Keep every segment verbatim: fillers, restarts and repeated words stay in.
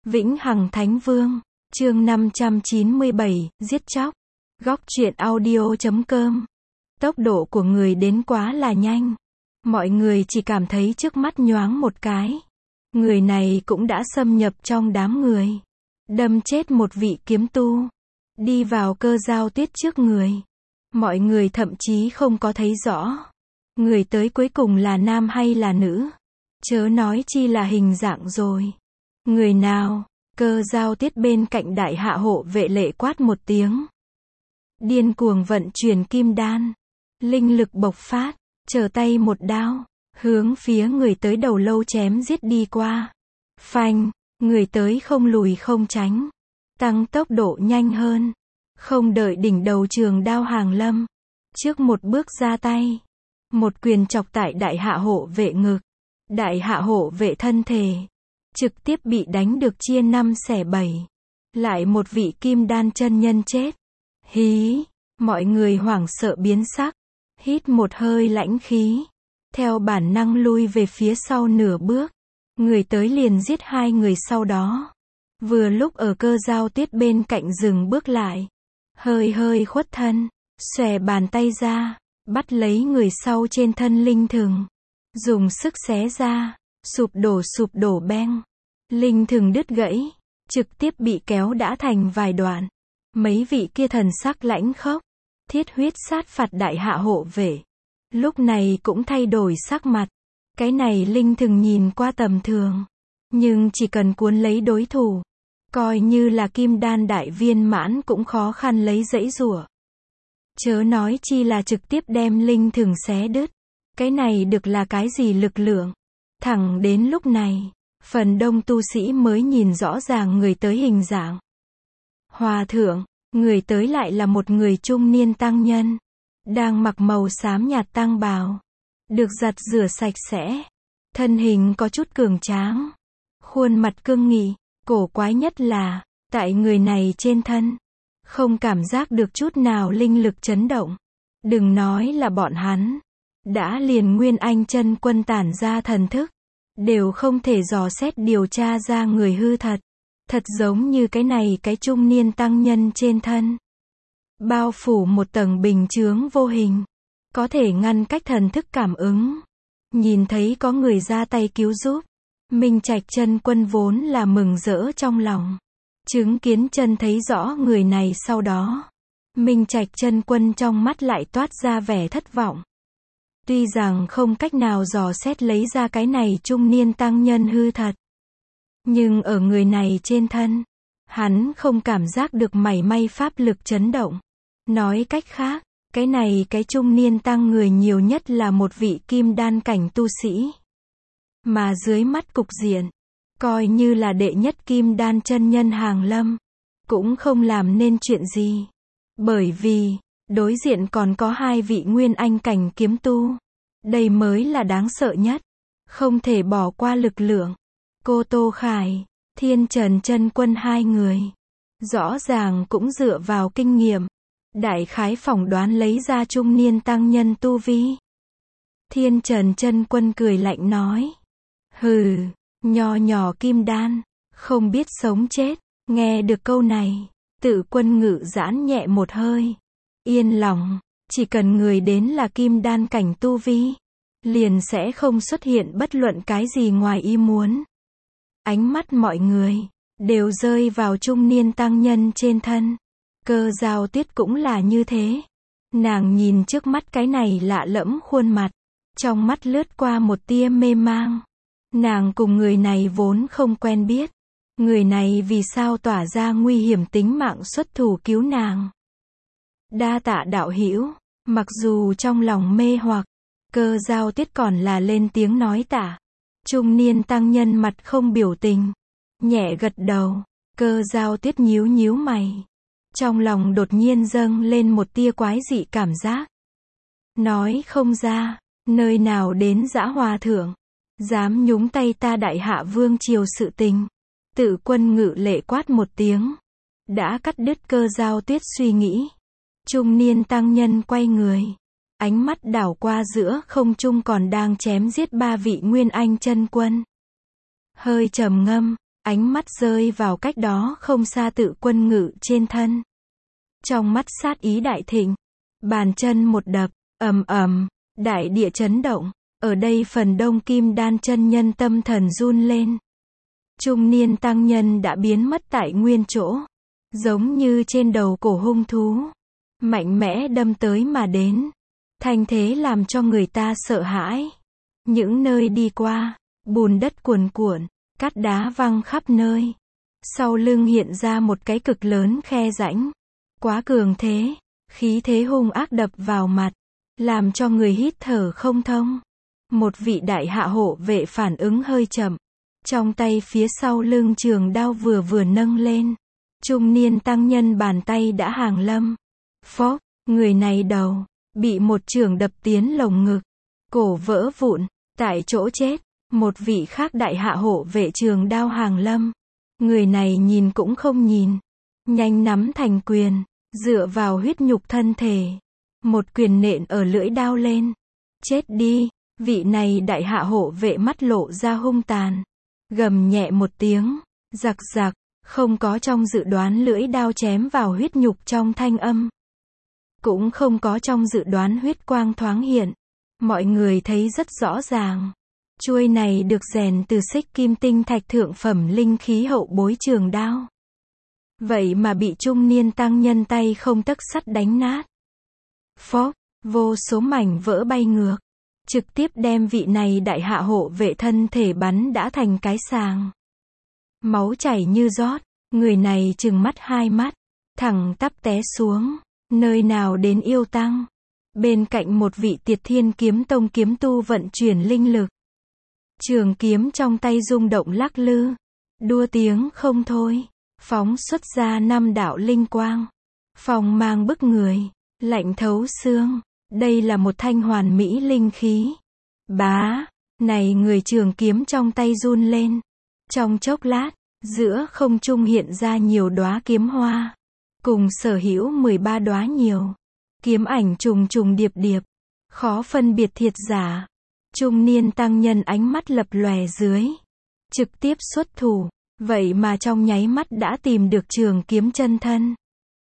Vĩnh Hằng Thánh Vương, chương năm trăm chín mươi bảy, giết chóc. Góc truyện audio chấm com. Tốc độ của người đến quá là nhanh. Mọi người chỉ cảm thấy trước mắt nhoáng một cái. Người này cũng đã xâm nhập trong đám người. Đâm chết một vị kiếm tu. Đi vào Cơ Dao Tuyết trước người. Mọi người thậm chí không có thấy rõ. Người tới cuối cùng là nam hay là nữ. Chớ nói chi là hình dạng rồi. Người nào? Cơ Dao Tuyết bên cạnh đại hạ hộ vệ lệ quát một tiếng. Điên cuồng vận chuyển kim đan. Linh lực bộc phát, trở tay một đao, hướng phía người tới đầu lâu chém giết đi qua. Phanh, người tới không lùi không tránh. Tăng tốc độ nhanh hơn. Không đợi đỉnh đầu trường đao hàng lâm. Trước một bước ra tay. Một quyền chọc tại đại hạ hộ vệ ngực. Đại hạ hộ vệ thân thể. Trực tiếp bị đánh được chia năm xẻ bảy. Lại một vị kim đan chân nhân chết. Hí, mọi người hoảng sợ biến sắc. Hít một hơi lãnh khí. Theo bản năng lui về phía sau nửa bước. Người tới liền giết hai người sau đó. Vừa lúc ở Cơ Dao Tuyết bên cạnh dừng bước lại. Hơi hơi khuất thân. Xòe bàn tay ra. Bắt lấy người sau trên thân linh thừng. Dùng sức xé ra. Sụp đổ sụp đổ beng. Linh thừng đứt gãy. Trực tiếp bị kéo đã thành vài đoạn. Mấy vị kia thần sắc lãnh khốc. Thiết huyết sát phạt đại hạ hộ vệ. Lúc này cũng thay đổi sắc mặt. Cái này linh thừng nhìn qua tầm thường. Nhưng chỉ cần cuốn lấy đối thủ. Coi như là kim đan đại viên mãn cũng khó khăn lấy dãy rủa. Chớ nói chi là trực tiếp đem linh thừng xé đứt. Cái này được là cái gì lực lượng. Thẳng đến lúc này. Phần đông tu sĩ mới nhìn rõ ràng người tới hình dạng. Hòa thượng, người tới lại là một người trung niên tăng nhân. Đang mặc màu xám nhạt tăng bào. Được giặt rửa sạch sẽ. Thân hình có chút cường tráng. Khuôn mặt cương nghị. Cổ quái nhất là, tại người này trên thân. Không cảm giác được chút nào linh lực chấn động. Đừng nói là bọn hắn. Đã liền Nguyên Anh chân quân tản ra thần thức. Đều không thể dò xét điều tra ra người hư thật. Thật giống như cái này cái trung niên tăng nhân trên thân. Bao phủ một tầng bình chướng vô hình. Có thể ngăn cách thần thức cảm ứng. Nhìn thấy có người ra tay cứu giúp. Minh Trạch chân quân vốn là mừng rỡ trong lòng. Chứng kiến chân thấy rõ người này sau đó. Minh Trạch chân quân trong mắt lại toát ra vẻ thất vọng. Tuy rằng không cách nào dò xét lấy ra cái này trung niên tăng nhân hư thật. Nhưng ở người này trên thân, hắn không cảm giác được mảy may pháp lực chấn động. Nói cách khác, cái này cái trung niên tăng người nhiều nhất là một vị kim đan cảnh tu sĩ. Mà dưới mắt cục diện, coi như là đệ nhất kim đan chân nhân hàng lâm, cũng không làm nên chuyện gì. Bởi vì, đối diện còn có hai vị nguyên anh cảnh kiếm tu. Đây mới là đáng sợ nhất. Không thể bỏ qua lực lượng. Cô Tô Khải, Thiên Trần chân quân hai người. Rõ ràng cũng dựa vào kinh nghiệm. Đại khái phỏng đoán lấy ra trung niên tăng nhân tu vi. Thiên Trần chân quân cười lạnh nói. Hừ, nho nhỏ kim đan, không biết sống chết. Nghe được câu này, Tự Quân ngự giãn nhẹ một hơi. Yên lòng, chỉ cần người đến là kim đan cảnh tu vi, liền sẽ không xuất hiện bất luận cái gì ngoài ý muốn. Ánh mắt mọi người đều rơi vào trung niên tăng nhân trên thân. Cơ Dao Tuyết cũng là như thế. Nàng nhìn trước mắt cái này lạ lẫm khuôn mặt, trong mắt lướt qua một tia mê mang. Nàng cùng người này vốn không quen biết. Người này vì sao tỏa ra nguy hiểm tính mạng xuất thủ cứu nàng. Đa tạ đạo hữu. Mặc dù trong lòng mê hoặc, Cơ Dao Tuyết còn là lên tiếng nói tạ. Trung niên tăng nhân mặt không biểu tình, nhẹ gật đầu. Cơ Dao Tuyết nhíu nhíu mày. Trong lòng đột nhiên dâng lên một tia quái dị cảm giác. Nói không ra, nơi nào đến dã hòa thượng, dám nhúng tay ta đại hạ vương triều sự tình. Tự Quân ngự lệ quát một tiếng. Đã cắt đứt Cơ Dao Tuyết suy nghĩ. Trung niên tăng nhân quay người. Ánh mắt đảo qua giữa không trung còn đang chém giết ba vị Nguyên Anh chân quân. Hơi trầm ngâm, ánh mắt rơi vào cách đó không xa Tự Quân Ngự trên thân. Trong mắt sát ý đại thịnh, bàn chân một đập, ầm ầm, đại địa chấn động, ở đây phần đông kim đan chân nhân tâm thần run lên. Trung niên tăng nhân đã biến mất tại nguyên chỗ, giống như trên đầu cổ hung thú, mạnh mẽ đâm tới mà đến, thanh thế làm cho người ta sợ hãi. Những nơi đi qua, bùn đất cuồn cuộn, cát đá văng khắp nơi. Sau lưng hiện ra một cái cực lớn khe rãnh, quá cường thế, khí thế hung ác đập vào mặt, làm cho người hít thở không thông. Một vị đại hạ hộ vệ phản ứng hơi chậm, trong tay phía sau lưng trường đao vừa vừa nâng lên, trung niên tăng nhân bàn tay đã hàng lâm. Phốc, người này đầu bị một chưởng đập tiến lồng ngực, cổ vỡ vụn, tại chỗ chết. Một vị khác đại hạ hộ vệ trường đao hàng lâm, người này nhìn cũng không nhìn, nhanh nắm thành quyền, dựa vào huyết nhục thân thể, một quyền nện ở lưỡi đao lên. Chết đi. Vị này đại hạ hộ vệ mắt lộ ra hung tàn, gầm nhẹ một tiếng, giặc giặc, không có trong dự đoán lưỡi đao chém vào huyết nhục trong thanh âm, cũng không có trong dự đoán huyết quang thoáng hiện. Mọi người thấy rất rõ ràng, chuôi này được rèn từ xích kim tinh thạch thượng phẩm linh khí hậu bối trường đao, vậy mà bị trung niên tăng nhân tay không tấc sắt đánh nát. Phốc, vô số mảnh vỡ bay ngược, trực tiếp đem vị này đại hạ hộ vệ thân thể bắn đã thành cái sàng. Máu chảy như rót, người này trừng mắt hai mắt, thẳng tắp té xuống, nơi nào đến yêu tăng. Bên cạnh một vị Tiệt Thiên Kiếm Tông kiếm tu vận chuyển linh lực. Trường kiếm trong tay rung động lắc lư, đua tiếng không thôi, phóng xuất ra năm đạo linh quang. Phong mang bức người, lạnh thấu xương. Đây là một thanh hoàn mỹ linh khí. Bá, này người trường kiếm trong tay run lên. Trong chốc lát, giữa không trung hiện ra nhiều đóa kiếm hoa, cùng sở hữu mười ba đóa nhiều. Kiếm ảnh trùng trùng điệp điệp, khó phân biệt thiệt giả. Trung niên tăng nhân ánh mắt lập lòe dưới, trực tiếp xuất thủ, vậy mà trong nháy mắt đã tìm được trường kiếm chân thân.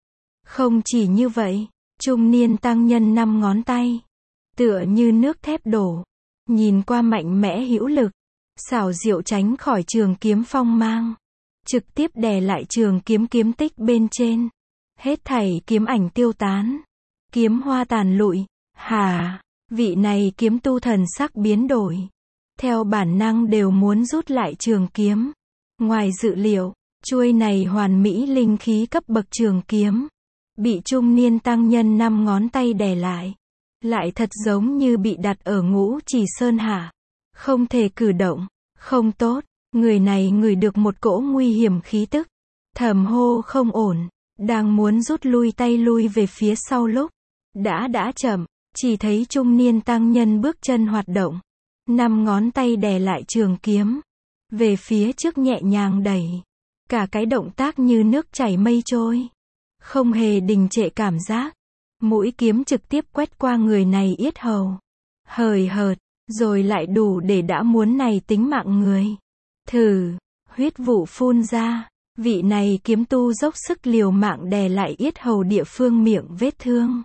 Không chỉ như vậy, trung niên tăng nhân năm ngón tay, tựa như nước thép đổ, nhìn qua mạnh mẽ hữu lực, xảo diệu tránh khỏi trường kiếm phong mang, trực tiếp đè lại trường kiếm kiếm tích bên trên. Hết thảy kiếm ảnh tiêu tán, kiếm hoa tàn lụi. Hà, vị này kiếm tu thần sắc biến đổi, theo bản năng đều muốn rút lại trường kiếm. Ngoài dự liệu, chuôi này hoàn mỹ linh khí cấp bậc trường kiếm, bị trung niên tăng nhân năm ngón tay đè lại, lại thật giống như bị đặt ở ngũ chỉ sơn hạ, không thể cử động. Không tốt, người này ngửi được một cỗ nguy hiểm khí tức, thầm hô không ổn, đang muốn rút lui tay lui về phía sau lúc, đã đã chậm, chỉ thấy trung niên tăng nhân bước chân hoạt động, năm ngón tay đè lại trường kiếm, về phía trước nhẹ nhàng đẩy, cả cái động tác như nước chảy mây trôi, không hề đình trệ cảm giác. Mũi kiếm trực tiếp quét qua người này yết hầu, hời hợt, rồi lại đủ để đã muốn này tính mạng người. Thử, huyết vụ phun ra, vị này kiếm tu dốc sức liều mạng đè lại yết hầu địa phương miệng vết thương,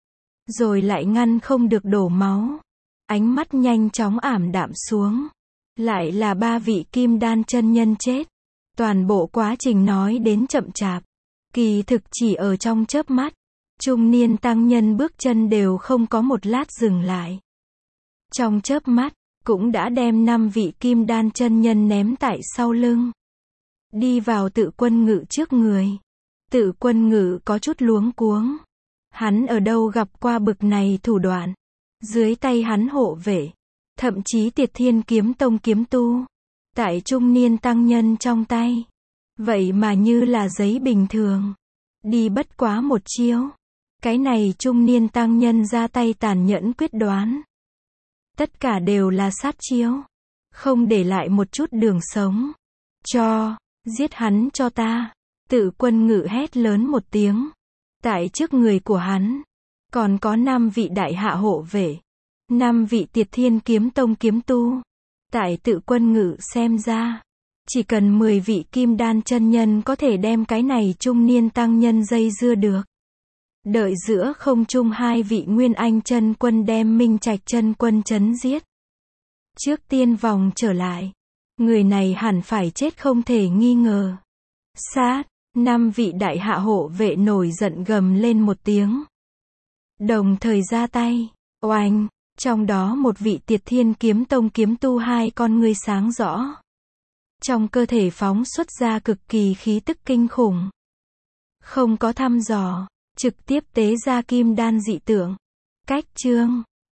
rồi lại ngăn không được đổ máu. Ánh mắt nhanh chóng ảm đạm xuống. Lại là ba vị kim đan chân nhân chết. Toàn bộ quá trình nói đến chậm chạp, kỳ thực chỉ ở trong chớp mắt. Trung niên tăng nhân bước chân đều không có một lát dừng lại. Trong chớp mắt, cũng đã đem năm vị kim đan chân nhân ném tại sau lưng. Đi vào Tự Quân Ngự trước người. Tự Quân Ngự có chút luống cuống. Hắn ở đâu gặp qua bực này thủ đoạn. Dưới tay hắn hộ vệ, thậm chí Tiệt Thiên Kiếm Tông kiếm tu, tại trung niên tăng nhân trong tay, vậy mà như là giấy bình thường, đi bất quá một chiêu. Cái này trung niên tăng nhân ra tay tàn nhẫn quyết đoán, tất cả đều là sát chiêu, không để lại một chút đường sống. Cho, giết hắn cho ta. Tự Quân Ngự hét lớn một tiếng. Tại trước người của hắn, còn có năm vị đại hạ hộ vệ, năm vị Tiệt Thiên Kiếm Tông kiếm tu. Tại Tự Quân Ngự xem ra, Chỉ cần mười vị kim đan chân nhân có thể đem cái này trung niên tăng nhân dây dưa được. Đợi giữa không trung hai vị nguyên anh chân quân đem Minh Trạch chân quân chấn giết. Trước tiên vòng trở lại. Người này hẳn phải chết không thể nghi ngờ. Sát, năm vị đại hạ hộ vệ nổi giận gầm lên một tiếng. Đồng thời ra tay, oanh, trong đó một vị Tiệt Thiên Kiếm Tông kiếm tu hai con ngươi sáng rõ. Trong cơ thể phóng xuất ra cực kỳ khí tức kinh khủng. Không có thăm dò, trực tiếp tế ra kim đan dị tượng. Cách chương